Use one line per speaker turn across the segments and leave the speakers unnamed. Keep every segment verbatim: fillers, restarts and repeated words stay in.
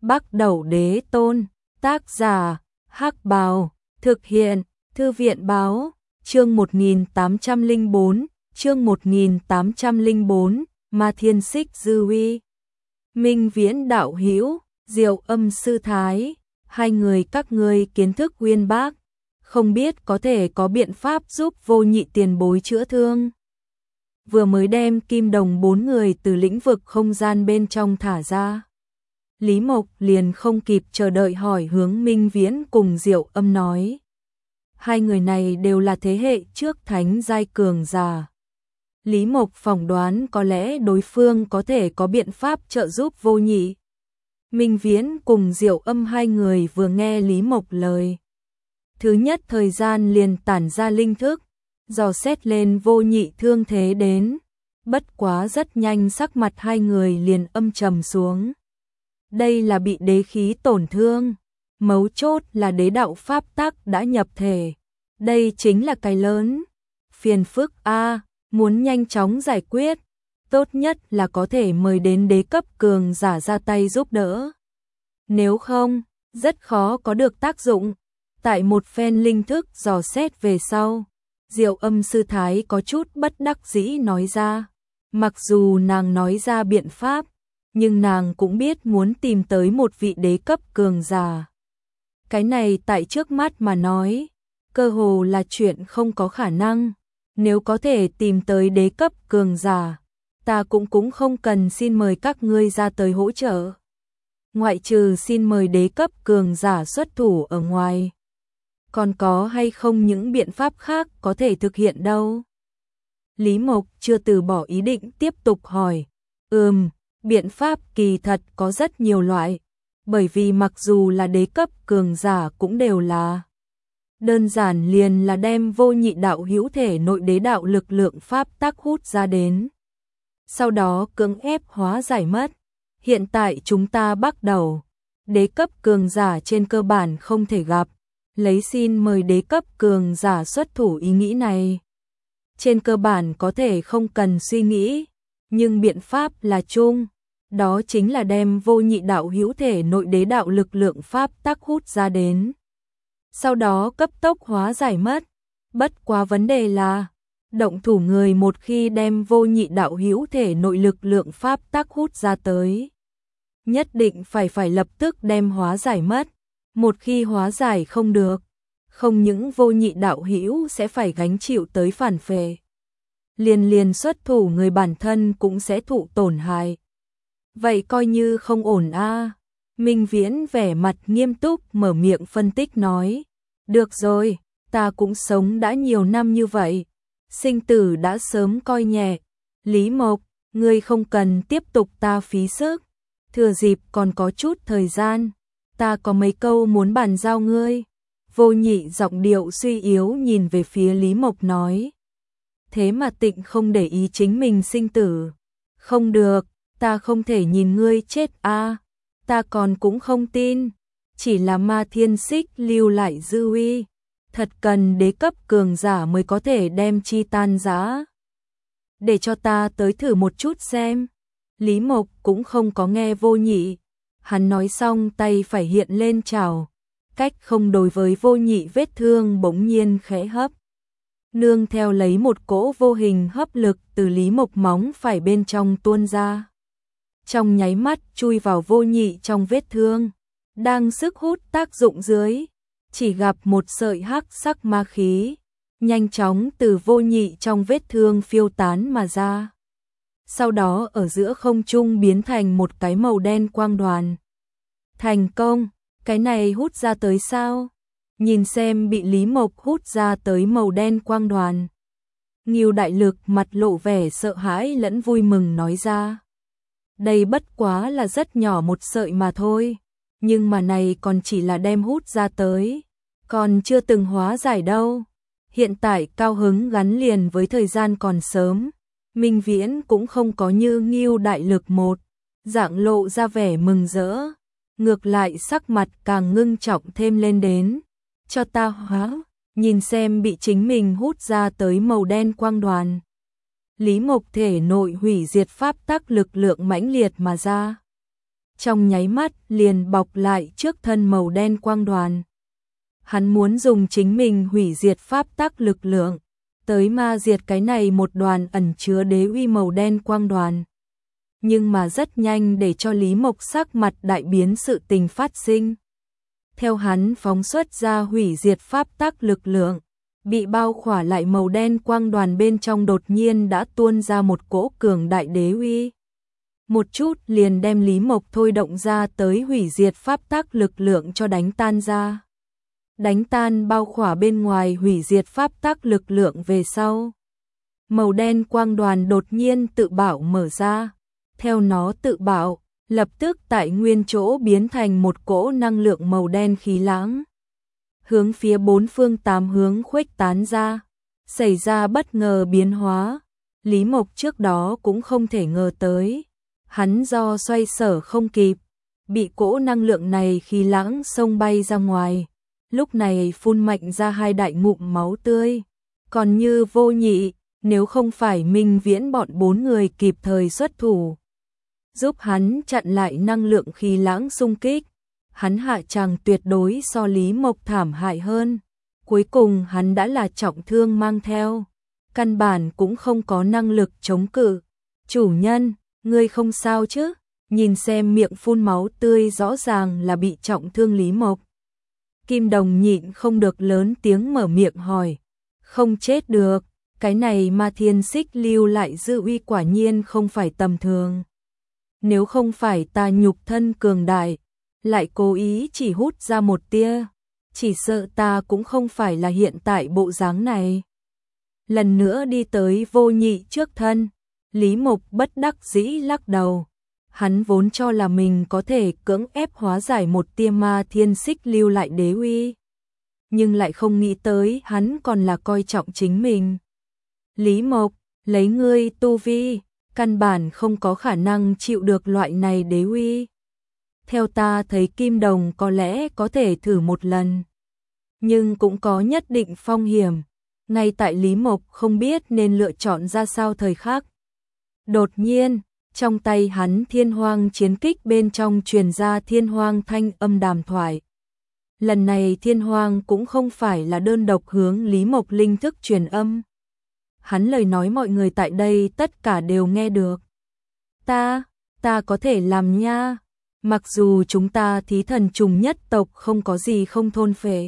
Bắc Đẩu Đế Tôn, tác giả, Hắc Bào, thực hiện, Thư viện Báo, chương một nghìn tám trăm lẻ bốn, chương một nghìn tám trăm lẻ bốn, Ma Thiên Xích Dư Uy. Minh Viễn đạo hữu, Diệu Âm sư thái, hai người các ngươi kiến thức uyên bác, không biết có thể có biện pháp giúp Vô Nhị tiền bối chữa thương. Vừa mới đem kim đồng bốn người từ lĩnh vực không gian bên trong thả ra, Lý Mộc liền không kịp chờ đợi hỏi hướng Minh Viễn cùng Diệu Âm nói. Hai người này đều là thế hệ trước thánh giai cường giả. Lý Mộc phỏng đoán có lẽ đối phương có thể có biện pháp trợ giúp Vô Nhị. Minh Viễn cùng Diệu Âm hai người vừa nghe Lý Mộc lời, thứ nhất thời gian liền tản ra linh thức, dò xét lên Vô Nhị thương thế đến. Bất quá rất nhanh sắc mặt hai người liền âm trầm xuống. Đây là bị đế khí tổn thương, mấu chốt là đế đạo pháp tắc đã nhập thể. Đây chính là cái lớn phiền phức a, muốn nhanh chóng giải quyết, tốt nhất là có thể mời đến đế cấp cường giả ra tay giúp đỡ. Nếu không, rất khó có được tác dụng. Tại một phen linh thức dò xét về sau, Diệu Âm sư thái có chút bất đắc dĩ nói ra. Mặc dù nàng nói ra biện pháp, nhưng nàng cũng biết muốn tìm tới một vị đế cấp cường giả. Cái này tại trước mắt mà nói, cơ hồ là chuyện không có khả năng. Nếu có thể tìm tới đế cấp cường giả, ta cũng cũng không cần xin mời các ngươi ra tới hỗ trợ. Ngoại trừ xin mời đế cấp cường giả xuất thủ ở ngoài, còn có hay không những biện pháp khác có thể thực hiện đâu? Lý Mộc chưa từ bỏ ý định tiếp tục hỏi. Ừm, biện pháp kỳ thật có rất nhiều loại, bởi vì mặc dù là đế cấp cường giả cũng đều là đơn giản liền là đem Vô Nhị đạo hữu thể nội đế đạo lực lượng pháp tắc hút ra đến, sau đó cưỡng ép hóa giải mất. Hiện tại chúng ta bắt đầu, đế cấp cường giả trên cơ bản không thể gặp, lấy xin mời đế cấp cường giả xuất thủ ý nghĩ này. Trên cơ bản có thể không cần suy nghĩ, nhưng biện pháp là chung, đó chính là đem Vô Nhị đạo hữu thể nội đế đạo lực lượng pháp tắc hút ra đến, sau đó cấp tốc hóa giải mất. Bất quá vấn đề là, động thủ người một khi đem Vô Nhị đạo hữu thể nội lực lượng pháp tắc hút ra tới, nhất định phải phải lập tức đem hóa giải mất. Một khi hóa giải không được, không những Vô Nhị đạo hữu sẽ phải gánh chịu tới phản phệ, liền liền xuất thủ người bản thân cũng sẽ thụ tổn hại. Vậy coi như không ổn a. Minh Viễn vẻ mặt nghiêm túc mở miệng phân tích nói. Được rồi, ta cũng sống đã nhiều năm như vậy, sinh tử đã sớm coi nhẹ. Lý Mộc, ngươi không cần tiếp tục ta phí sức, thừa dịp còn có chút thời gian, ta có mấy câu muốn bàn giao ngươi. Vô Nhị giọng điệu suy yếu nhìn về phía Lý Mộc nói. Thế mà tịnh không để ý chính mình sinh tử. Không được, ta không thể nhìn ngươi chết a. Ta còn cũng không tin, chỉ là Ma Thiên Xích lưu lại dư uy, thật cần đế cấp cường giả mới có thể đem chi tan rã. Để cho ta tới thử một chút xem. Lý Mộc cũng không có nghe Vô Nhị, hắn nói xong tay phải hiện lên chảo, cách không đối với Vô Nhị vết thương bỗng nhiên khẽ hấp. Nương theo lấy một cỗ vô hình hấp lực từ Lý Mộc móng phải bên trong tuôn ra, trong nháy mắt chui vào Vô Nhị trong vết thương. Đang sức hút tác dụng dưới, chỉ gặp một sợi hắc sắc ma khí nhanh chóng từ Vô Nhị trong vết thương phiêu tán mà ra, sau đó ở giữa không trung biến thành một cái màu đen quang đoàn. Thành công, cái này hút ra tới sao? Nhìn xem bị Lý Mộc hút ra tới màu đen quang đoàn, Ngưu Đại Lực mặt lộ vẻ sợ hãi lẫn vui mừng nói ra. Đây bất quá là rất nhỏ một sợi mà thôi, nhưng mà này còn chỉ là đem hút ra tới, còn chưa từng hóa giải đâu. Hiện tại cao hứng gắn liền với thời gian còn sớm, Minh Viễn cũng không có như Ngưu Đại Lực một dạng lộ ra vẻ mừng rỡ, ngược lại sắc mặt càng ngưng trọng thêm lên đến. Cho ta hóa, nhìn xem bị chính mình hút ra tới màu đen quang đoàn. Lý Mộc thể nội hủy diệt pháp tắc lực lượng mãnh liệt mà ra, trong nháy mắt liền bọc lại trước thân màu đen quang đoàn. Hắn muốn dùng chính mình hủy diệt pháp tắc lực lượng, tới ma diệt cái này một đoàn ẩn chứa đế uy màu đen quang đoàn. Nhưng mà rất nhanh để cho Lý Mộc sắc mặt đại biến sự tình phát sinh. Theo hắn phóng xuất ra hủy diệt pháp tắc lực lượng, bị bao khỏa lại màu đen quang đoàn bên trong đột nhiên đã tuôn ra một cỗ cường đại đế uy. Một chút liền đem Lý Mộc thôi động ra tới hủy diệt pháp tắc lực lượng cho đánh tan ra. Đánh tan bao khỏa bên ngoài hủy diệt pháp tắc lực lượng về sau. Màu đen quang đoàn đột nhiên tự bảo mở ra. Theo nó tự bảo, lập tức tại nguyên chỗ biến thành một cỗ năng lượng màu đen khí lãng. Hướng phía bốn phương tám hướng khuếch tán ra. Xảy ra bất ngờ biến hóa. Lý Mộc trước đó cũng không thể ngờ tới. Hắn do xoay sở không kịp. Bị cỗ năng lượng này khí lãng xông bay ra ngoài. Lúc này phun mạnh ra hai đại ngụm máu tươi. Còn như Vô Nhị, nếu không phải Minh Viễn bọn bốn người kịp thời xuất thủ, giúp hắn chặn lại năng lượng khí lãng xung kích, hắn hạ tràng tuyệt đối so Lý Mộc thảm hại hơn. Cuối cùng hắn đã là trọng thương mang theo, căn bản cũng không có năng lực chống cự. Chủ nhân, ngươi không sao chứ? Nhìn xem miệng phun máu tươi rõ ràng là bị trọng thương Lý Mộc. Kim Đồng nhịn không được lớn tiếng mở miệng hỏi. Không chết được, cái này Ma Thiên Xích lưu lại dư uy quả nhiên không phải tầm thường. Nếu không phải ta nhục thân cường đại, lại cố ý chỉ hút ra một tia, chỉ sợ ta cũng không phải là hiện tại bộ dáng này. Lần nữa đi tới Vô Nhị trước thân, Lý Mộc bất đắc dĩ lắc đầu. Hắn vốn cho là mình có thể cưỡng ép hóa giải một tia Ma Thiên Xích lưu lại đế uy, nhưng lại không nghĩ tới hắn còn là coi trọng chính mình. Lý Mộc, lấy ngươi tu vi, căn bản không có khả năng chịu được loại này đế uy. Theo ta thấy Kim Đồng có lẽ có thể thử một lần, nhưng cũng có nhất định phong hiểm. Ngay tại Lý Mộc không biết nên lựa chọn ra sao thời khắc, đột nhiên trong tay hắn Thiên Hoang chiến kích bên trong truyền ra Thiên Hoang thanh âm đàm thoại. Lần này Thiên Hoang cũng không phải là đơn độc hướng Lý Mộc linh thức truyền âm. Hắn lời nói mọi người tại đây tất cả đều nghe được. Ta, ta có thể làm nha. Mặc dù chúng ta thí thần trùng nhất tộc không có gì không thôn phệ,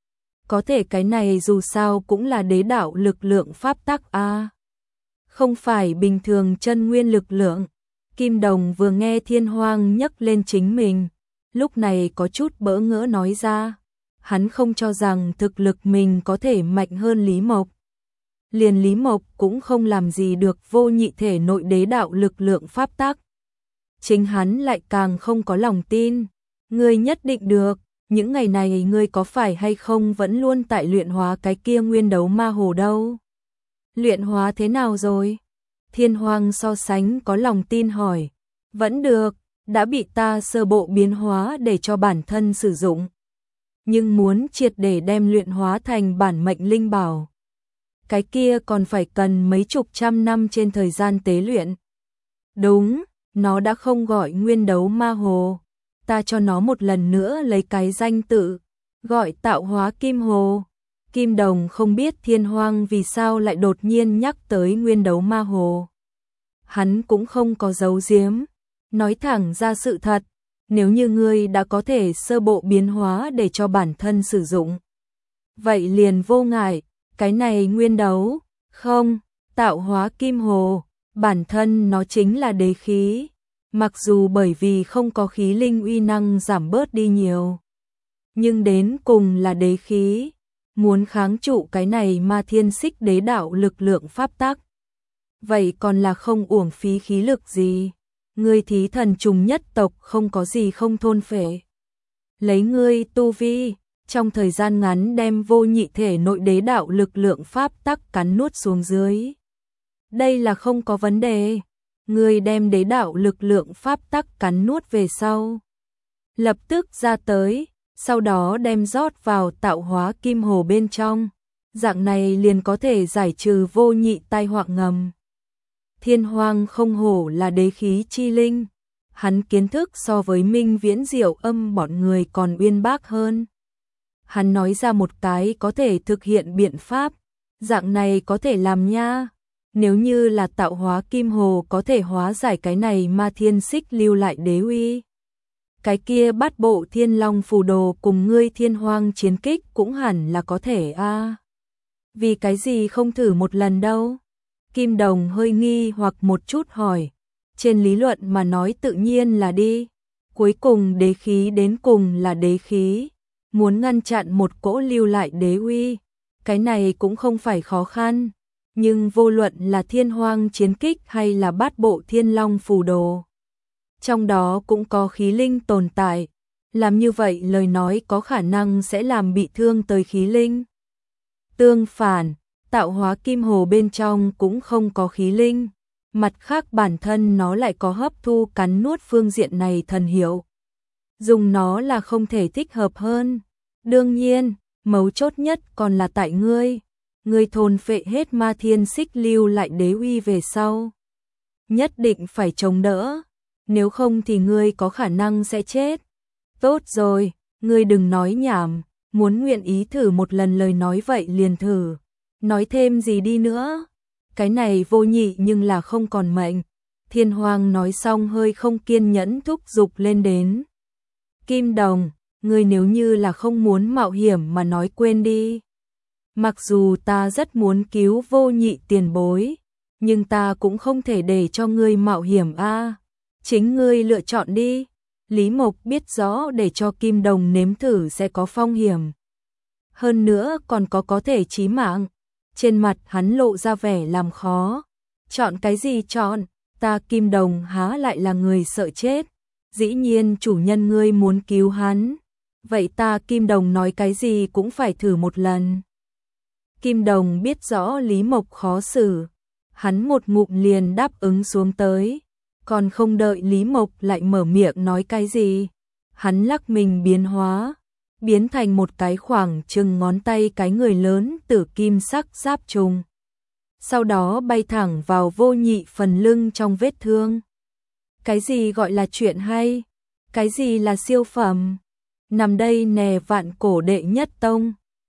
có thể cái này dù sao cũng là đế đạo lực lượng pháp tắc a, không phải bình thường chân nguyên lực lượng. Kim Đồng vừa nghe Thiên Hoang nhắc lên chính mình, lúc này có chút bỡ ngỡ nói ra. Hắn không cho rằng thực lực mình có thể mạnh hơn Lý Mộc. Liền Lý Mộc cũng không làm gì được Vô Nhị thể nội đế đạo lực lượng pháp tắc. Chính hắn lại càng không có lòng tin. Ngươi nhất định được, những ngày này ngươi có phải hay không vẫn luôn tại luyện hóa cái kia nguyên đấu ma hồ đâu? Luyện hóa thế nào rồi? Thiên Hoang so sánh có lòng tin hỏi. Vẫn được, đã bị ta sơ bộ biến hóa để cho bản thân sử dụng. Nhưng muốn triệt để đem luyện hóa thành bản mệnh linh bảo, cái kia còn phải cần mấy chục trăm năm trên thời gian tế luyện. Đúng, nó đã không gọi nguyên đấu ma hồ, ta cho nó một lần nữa lấy cái danh tự, gọi tạo hóa kim hồ. Kim Đồng không biết Thiên Hoang vì sao lại đột nhiên nhắc tới nguyên đấu ma hồ. Hắn cũng không có giấu giếm, nói thẳng ra sự thật. Nếu như ngươi đã có thể sơ bộ biến hóa để cho bản thân sử dụng, vậy liền vô ngại. Cái này nguyên đấu, không, tạo hóa kim hồ, bản thân nó chính là đế khí. Mặc dù bởi vì không có khí linh uy năng giảm bớt đi nhiều, nhưng đến cùng là đế khí. Muốn kháng trụ cái này Ma Thiên Xích đế đạo lực lượng pháp tắc, vậy còn là không uổng phí khí lực gì. Ngươi thí thần trùng nhất tộc không có gì không thôn phệ. Lấy ngươi tu vi, trong thời gian ngắn đem Vô Nhị thể nội đế đạo lực lượng pháp tắc cắn nuốt xuống dưới. Đây là không có vấn đề. Ngươi đem đế đạo lực lượng pháp tắc cắn nuốt về sau, lập tức ra tới, sau đó đem rót vào tạo hóa kim hồ bên trong. Dạng này liền có thể giải trừ Vô Nhị tai họa ngầm. Thiên Hoang không hổ là đế khí chi linh, hắn kiến thức so với Minh Viễn Diệu Âm bọn người còn uyên bác hơn. Hắn nói ra một cái có thể thực hiện biện pháp, dạng này có thể làm nha. Nếu như là tạo hóa kim hồ có thể hóa giải cái này ma thiên xích lưu lại đế uy. Cái kia bát bộ thiên long phù đồ cùng ngươi thiên hoang chiến kích cũng hẳn là có thể a. Vì cái gì không thử một lần đâu? Kim Đồng hơi nghi hoặc một chút hỏi. Trên lý luận mà nói tự nhiên là đi. Cuối cùng đế khí đến cùng là đế khí. Muốn ngăn chặn một cỗ lưu lại đế uy. Cái này cũng không phải khó khăn. Nhưng vô luận là thiên hoang chiến kích hay là bát bộ thiên long phù đồ. Trong đó cũng có khí linh tồn tại. Làm như vậy lời nói có khả năng sẽ làm bị thương tới khí linh. Tương phản, tạo hóa kim hồ bên trong cũng không có khí linh. Mặt khác bản thân nó lại có hấp thu cắn nuốt phương diện này thần hiệu. Dùng nó là không thể thích hợp hơn. Đương nhiên, mấu chốt nhất còn là tại ngươi. Ngươi thôn phệ hết ma thiên xích lưu lại đế uy về sau. Nhất định phải chống đỡ. Nếu không thì ngươi có khả năng sẽ chết. Tốt rồi, ngươi đừng nói nhảm. Muốn nguyện ý thử một lần lời nói vậy liền thử. Nói thêm gì đi nữa. Cái này vô nhị nhưng là không còn mệnh. Thiên Hoàng nói xong hơi không kiên nhẫn thúc giục lên đến. Kim Đồng, ngươi nếu như là không muốn mạo hiểm mà nói quên đi. Mặc dù ta rất muốn cứu vô nhị tiền bối, nhưng ta cũng không thể để cho ngươi mạo hiểm a. Chính ngươi lựa chọn đi. Lý Mộc biết rõ để cho Kim Đồng nếm thử sẽ có phong hiểm. Hơn nữa còn có có thể chí mạng. Trên mặt hắn lộ ra vẻ làm khó. Chọn cái gì chọn? Ta Kim Đồng há lại là người sợ chết. Dĩ nhiên chủ nhân ngươi muốn cứu hắn. Vậy ta Kim Đồng nói cái gì cũng phải thử một lần. Kim Đồng biết rõ Lý Mộc khó xử. Hắn một ngụm liền đáp ứng xuống tới. Còn không đợi Lý Mộc lại mở miệng nói cái gì. Hắn lắc mình biến hóa. Biến thành một cái khoảng chừng ngón tay cái người lớn tử kim sắc giáp trùng. Sau đó bay thẳng vào vô nhị phần lưng trong vết thương. Cái gì gọi là chuyện hay? Cái gì là siêu phẩm? Nằm đây nè vạn cổ đệ nhất tông.